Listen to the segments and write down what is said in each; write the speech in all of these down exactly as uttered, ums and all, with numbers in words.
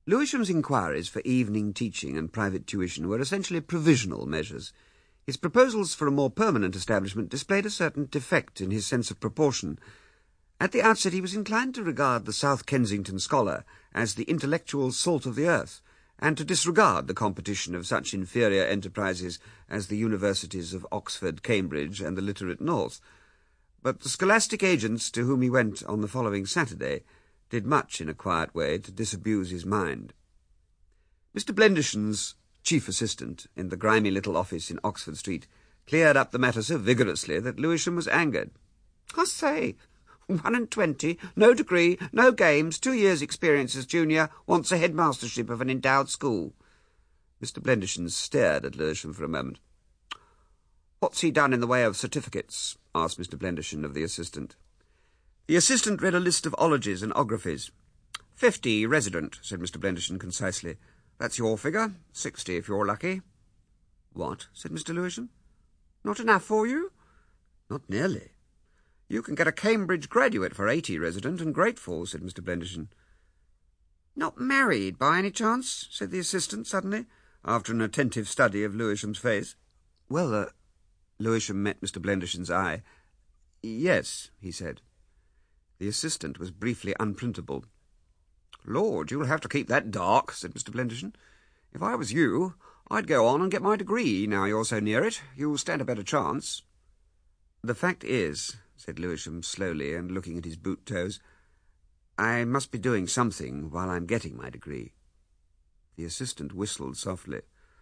Lewisham's inquiries for evening teaching and private tuition were essentially provisional measures. His proposals for a more permanent establishment displayed a certain defect in his sense of proportion. At the outset he was inclined to regard the South Kensington scholar as the intellectual salt of the earth, and to disregard the competition of such inferior enterprises as the universities of Oxford, Cambridge, and the literate North. But the scholastic agents to whom he went on the following Saturday did much in a quiet way to disabuse his mind. Mister Blendershan's chief assistant in the grimy little office in Oxford Street cleared up the matter so vigorously that Lewisham was angered. "I say, one and twenty, no degree, no games, two years' experience as junior, wants a headmastership of an endowed school." Mister Blendersham stared at Lewisham for a moment. "What's he done in the way of certificates?" asked Mister Blendersham of the assistant. The assistant read a list of ologies and ographies. Fifty resident," said Mister Blendersham concisely. "That's your figure. Sixty if you're lucky." "What?" said Mister Lewisham. "Not enough for you?" "Not nearly." "You can get a Cambridge graduate for eighty resident and grateful," said Mister Blendersham. "Not married, by any chance?" said the assistant suddenly, after an attentive study of Lewisham's face. "Well, uh, Lewisham met Mister Blendersham's eye. "Yes," he said. The assistant was briefly unprintable. "Lord, you'll have to keep that dark," said Mister Blendersham. "If I was you, I'd go on and get my degree, now you're so near it. You'll stand a better chance." "The fact is," said Lewisham slowly and looking at his boot toes, "I must be doing something while I'm getting my degree." The assistant whistled softly.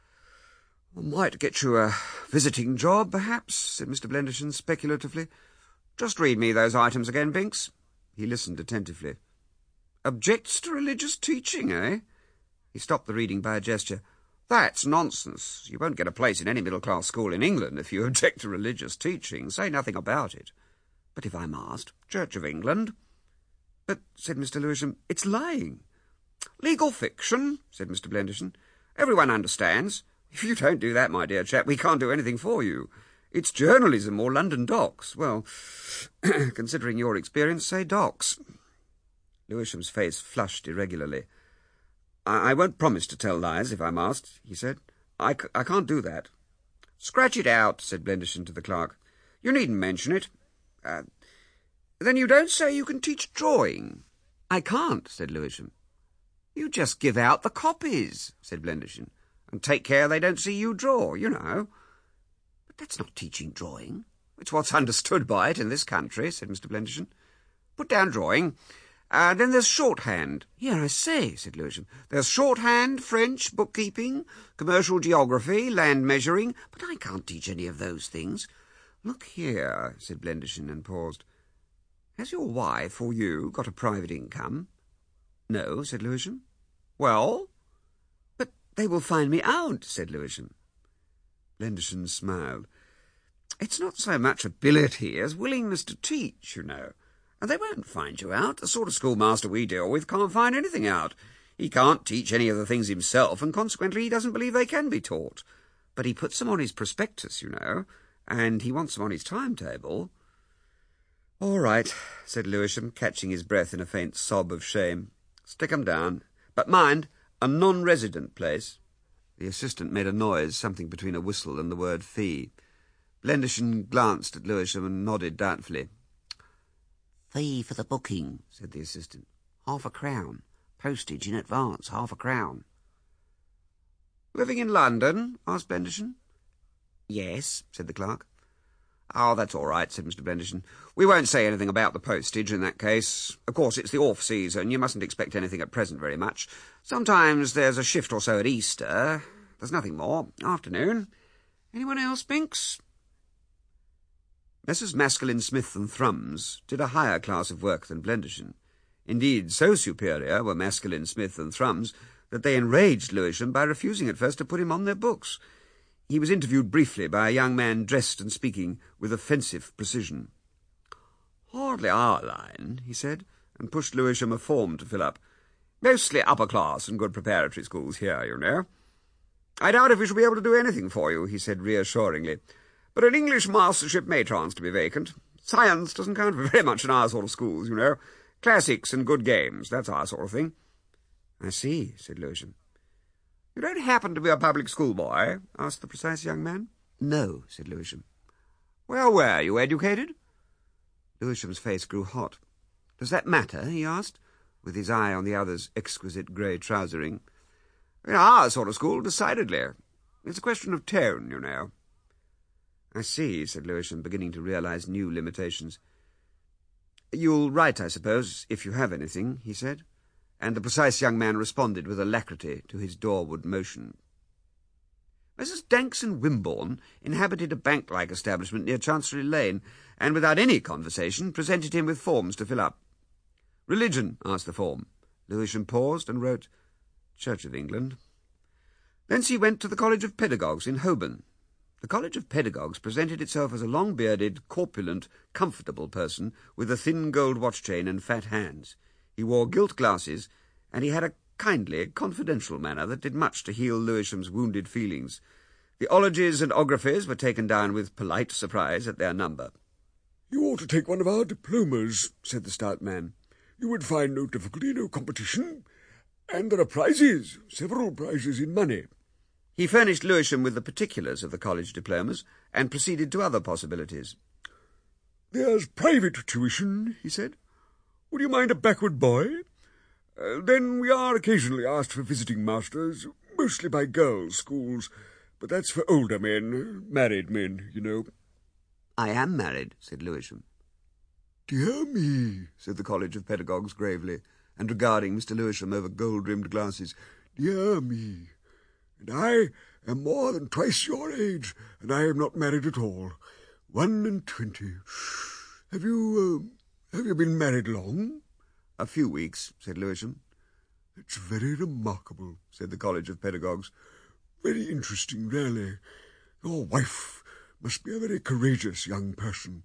"I might get you a visiting job, perhaps," said Mister Blendersham speculatively. "Just read me those items again, Binks." He listened attentively. "Objects to religious teaching, eh?" He stopped the reading by a gesture. "That's nonsense. You won't get a place in any middle-class school in England if you object to religious teaching. Say nothing about it." "But if I'm asked?" "Church of England." "But," said Mister Lewisham, "it's lying." "Legal fiction," said Mister Blendersham. "Everyone understands. If you don't do that, my dear chap, we can't do anything for you. It's journalism or London docks. Well, considering your experience, say docks." Lewisham's face flushed irregularly. I, I won't promise to tell lies if I'm asked," he said. I, c- I can't do that." "Scratch it out," said Blendersham to the clerk. "You needn't mention it. Uh, then you don't say you can teach drawing?" "I can't," said Lewisham. "You just give out the copies," said Blendersham, "and take care they don't see you draw, you know." "But that's not teaching drawing." "It's what's understood by it in this country," said Mister Blendersham. "Put down drawing. Uh, then there's shorthand." "Here, I say," said Lewisham. "There's shorthand, French, bookkeeping, commercial geography, land measuring. But I can't teach any of those things." "Look here," said Blendersham, and paused. "Has your wife or you got a private income?" "No," said Lewisham. "Well?" "But they will find me out," said Lewisham. Blendersham smiled. "It's not so much ability as willingness to teach, you know. And they won't find you out. The sort of schoolmaster we deal with can't find anything out. He can't teach any of the things himself, and consequently he doesn't believe they can be taught. But he puts them on his prospectus, you know, and he wants them on his timetable." "All right," said Lewisham, catching his breath in a faint sob of shame. "Stick 'em down. But mind, a non-resident place." The assistant made a noise, something between a whistle and the word fee. Blendersham glanced at Lewisham and nodded doubtfully. "Fee for the booking," said the assistant. "Half a crown. Postage in advance, half a crown." "Living in London?" asked Blendersham. "Yes," said the clerk. "Oh, that's all right," said Mister Blendersham. "We won't say anything about the postage in that case. Of course, it's the off-season. You mustn't expect anything at present very much. Sometimes there's a shift or so at Easter. There's nothing more. Afternoon. Anyone else, Binks?" Messrs Maskelyne, Smith and Thrums did a higher class of work than Blendersham. Indeed, so superior were Maskelyne, Smith and Thrums that they enraged Lewisham by refusing at first to put him on their books. He was interviewed briefly by a young man dressed and speaking with offensive precision. "Hardly our line," he said, and pushed Lewisham a form to fill up. "Mostly upper-class and good preparatory schools here, you know. I doubt if we shall be able to do anything for you," he said reassuringly. "But an English mastership may chance to be vacant. Science doesn't count for very much in our sort of schools, you know. Classics and good games, that's our sort of thing." I see, said Lewisham. You don't happen to be a public school boy? Asked the precise young man. No, said Lewisham. Well, were you educated? Lewisham's face grew hot. Does that matter? He asked, with his eye on the other's exquisite grey trousering. In our sort of school, decidedly. It's a question of tone, you know. I see, said Lewisham, beginning to realise new limitations. You'll write, I suppose, if you have anything, he said, and the precise young man responded with alacrity to his doorward motion. Missus Dankson Wimborne inhabited a bank-like establishment near Chancery Lane, and without any conversation presented him with forms to fill up. Religion, asked the form. Lewisham paused and wrote, Church of England. Thence he went to the College of Pedagogues in Holborn. The College of Pedagogues presented itself as a long-bearded, corpulent, comfortable person with a thin gold watch-chain and fat hands. He wore gilt glasses, and he had a kindly, confidential manner that did much to heal Lewisham's wounded feelings. The ologies and ographies were taken down with polite surprise at their number. You ought to take one of our diplomas, said the stout man. You would find no difficulty, no competition, and there are prizes, several prizes in money. He furnished Lewisham with the particulars of the college diplomas, and proceeded to other possibilities. There's private tuition, he said. Would you mind a backward boy? Uh, then we are occasionally asked for visiting masters, mostly by girls' schools, but that's for older men, married men, you know. I am married, said Lewisham. Dear me, said the College of Pedagogues gravely, and regarding Mister Lewisham over gold-rimmed glasses. Dear me. And I am more than twice your age, and I am not married at all. One and twenty. Have you, uh, have you been married long? A few weeks, said Lewisham. It's very remarkable, said the College of Pedagogues. Very interesting, really. Your wife must be a very courageous young person.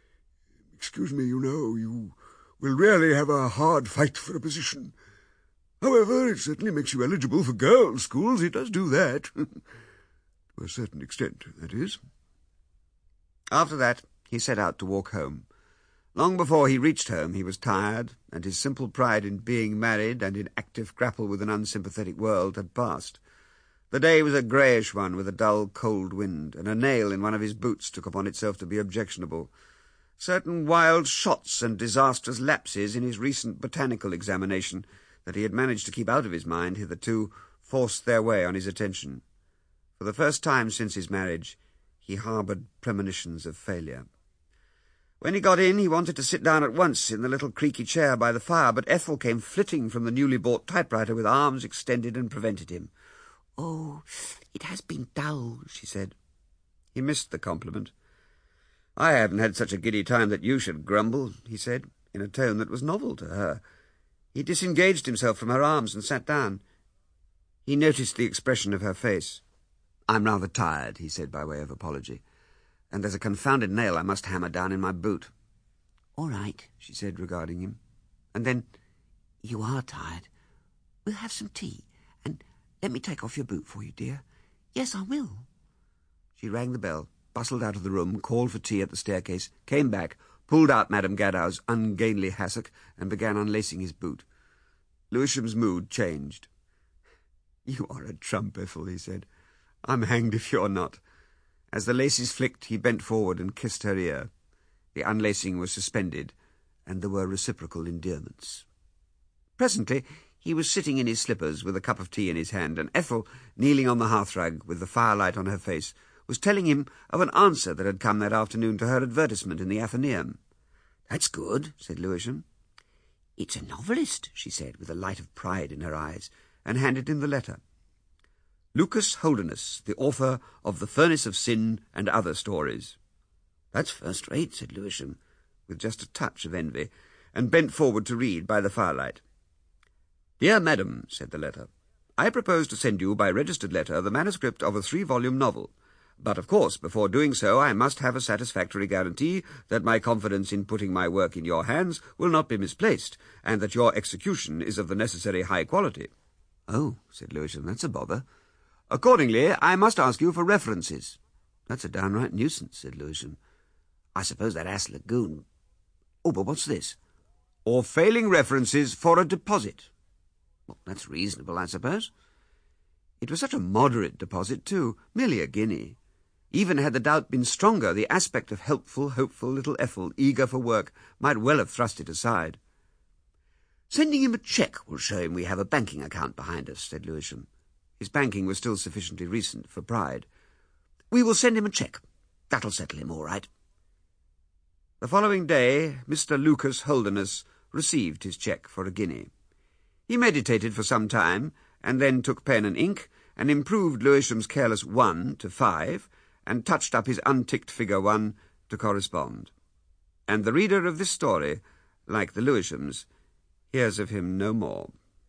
Excuse me, you know, you will really have a hard fight for a position. However, it certainly makes you eligible for girls' schools. It does do that. To a certain extent, that is. After that, he set out to walk home. Long before he reached home, he was tired, and his simple pride in being married and in active grapple with an unsympathetic world had passed. The day was a greyish one with a dull, cold wind, and a nail in one of his boots took upon itself to be objectionable. Certain wild shots and disastrous lapses in his recent botanical examination that he had managed to keep out of his mind hitherto forced their way on his attention. For the first time since his marriage, he harboured premonitions of failure. When he got in, he wanted to sit down at once in the little creaky chair by the fire, but Ethel came flitting from the newly bought typewriter with arms extended and prevented him. "Oh, it has been dull," she said. He missed the compliment. "I haven't had such a giddy time that you should grumble," he said, in a tone that was novel to her. He disengaged himself from her arms and sat down. He noticed the expression of her face. "I'm rather tired," he said by way of apology, "and there's a confounded nail I must hammer down in my boot." "All right," she said, regarding him. And then, "You are tired. We'll have some tea, and let me take off your boot for you, dear." "Yes, I will." She rang the bell, bustled out of the room, called for tea at the staircase, came back, pulled out Madame Gadow's ungainly hassock, and began unlacing his boot. Lewisham's mood changed. "You are a trump, Ethel," he said. "I'm hanged if you're not." As the laces flicked, he bent forward and kissed her ear. The unlacing was suspended, and there were reciprocal endearments. Presently, he was sitting in his slippers with a cup of tea in his hand, and Ethel, kneeling on the hearthrug with the firelight on her face, was telling him of an answer that had come that afternoon to her advertisement in the Athenaeum. "That's good," said Lewisham. "It's a novelist," she said, with a light of pride in her eyes, and handed him the letter. "Lucas Holderness, the author of The Furnace of Sin and Other Stories." "That's first-rate," said Lewisham, with just a touch of envy, and bent forward to read by the firelight. "Dear Madam," said the letter, "I propose to send you by registered letter the manuscript of a three-volume novel. But, of course, before doing so, I must have a satisfactory guarantee that my confidence in putting my work in your hands will not be misplaced, and that your execution is of the necessary high quality." "Oh," said Lewisham, "that's a bother." "Accordingly, I must ask you for references." "That's a downright nuisance," said Lewisham. "I suppose that ass Lagoon... Oh, but what's this? Or failing references for a deposit." Well, that's reasonable, I suppose. It was such a moderate deposit, too, merely a guinea. Even had the doubt been stronger, the aspect of helpful, hopeful little Ethel, eager for work, might well have thrust it aside. "Sending him a cheque will show him we have a banking account behind us," said Lewisham. His banking was still sufficiently recent for pride. "We will send him a cheque. That'll settle him all right." The following day, Mister Lucas Holderness received his cheque for a guinea. He meditated for some time, and then took pen and ink, and improved Lewisham's careless one to five, and touched up his unticked figure one to correspond. And the reader of this story, like the Lewishams, hears of him no more.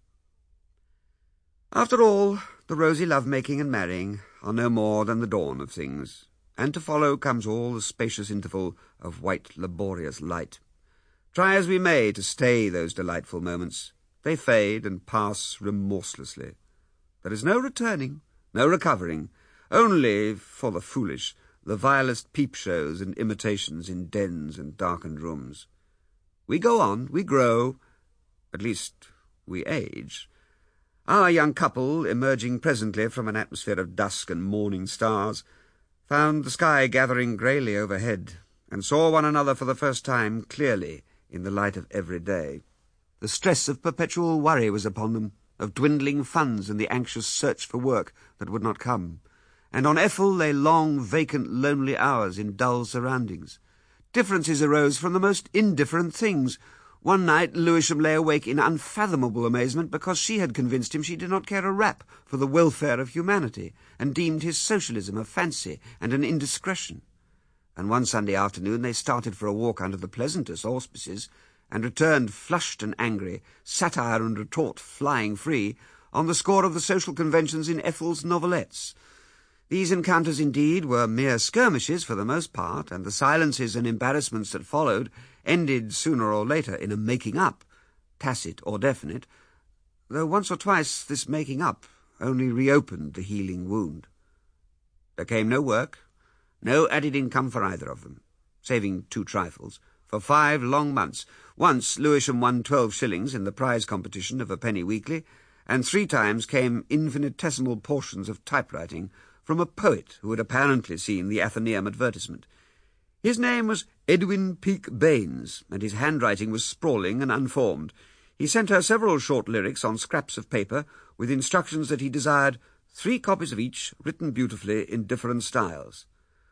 After all, the rosy love-making and marrying are no more than the dawn of things, and to follow comes all the spacious interval of white, laborious light. Try as we may to stay those delightful moments, they fade and pass remorselessly. There is no returning, no recovering, only, for the foolish, the vilest peep-shows and imitations in dens and darkened rooms. We go on, we grow, at least we age. Our young couple, emerging presently from an atmosphere of dusk and morning stars, found the sky gathering greyly overhead, and saw one another for the first time clearly in the light of every day. The stress of perpetual worry was upon them, of dwindling funds and the anxious search for work that would not come, and on Ethel lay long, vacant, lonely hours in dull surroundings. Differences arose from the most indifferent things. One night Lewisham lay awake in unfathomable amazement because she had convinced him she did not care a rap for the welfare of humanity, and deemed his socialism a fancy and an indiscretion. And one Sunday afternoon they started for a walk under the pleasantest auspices, and returned flushed and angry, satire and retort flying free, on the score of the social conventions in Ethel's novelettes. These encounters, indeed, were mere skirmishes for the most part, and the silences and embarrassments that followed ended sooner or later in a making-up, tacit or definite, though once or twice this making-up only reopened the healing wound. There came no work, no added income for either of them, saving two trifles, for five long months. Once Lewisham won twelve shillings in the prize competition of a penny weekly, and three times came infinitesimal portions of typewriting from a poet who had apparently seen the Athenaeum advertisement. His name was Edwin Peake Baines, and his handwriting was sprawling and unformed. He sent her several short lyrics on scraps of paper, with instructions that he desired three copies of each, written beautifully in different styles.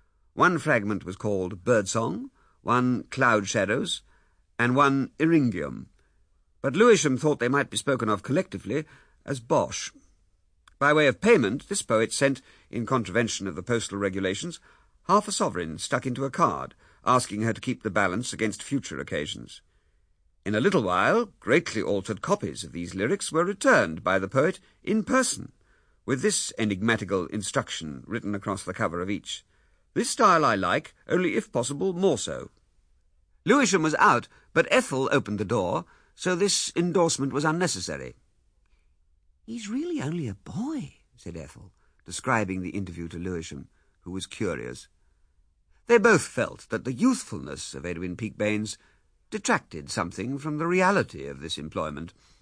One fragment was called Birdsong, one Cloud Shadows, and one Eryngium, but Lewisham thought they might be spoken of collectively as Bosh. By way of payment, this poet sent, in contravention of the postal regulations, half a sovereign stuck into a card, asking her to keep the balance against future occasions. In a little while, greatly altered copies of these lyrics were returned by the poet in person, with this enigmatical instruction written across the cover of each: "This style I like, only if possible more so." Lewisham was out, but Ethel opened the door, so this endorsement was unnecessary. "He's really only a boy," said Ethel, describing the interview to Lewisham, who was curious. They both felt that the youthfulness of Edwin Peake Baines detracted something from the reality of this employment.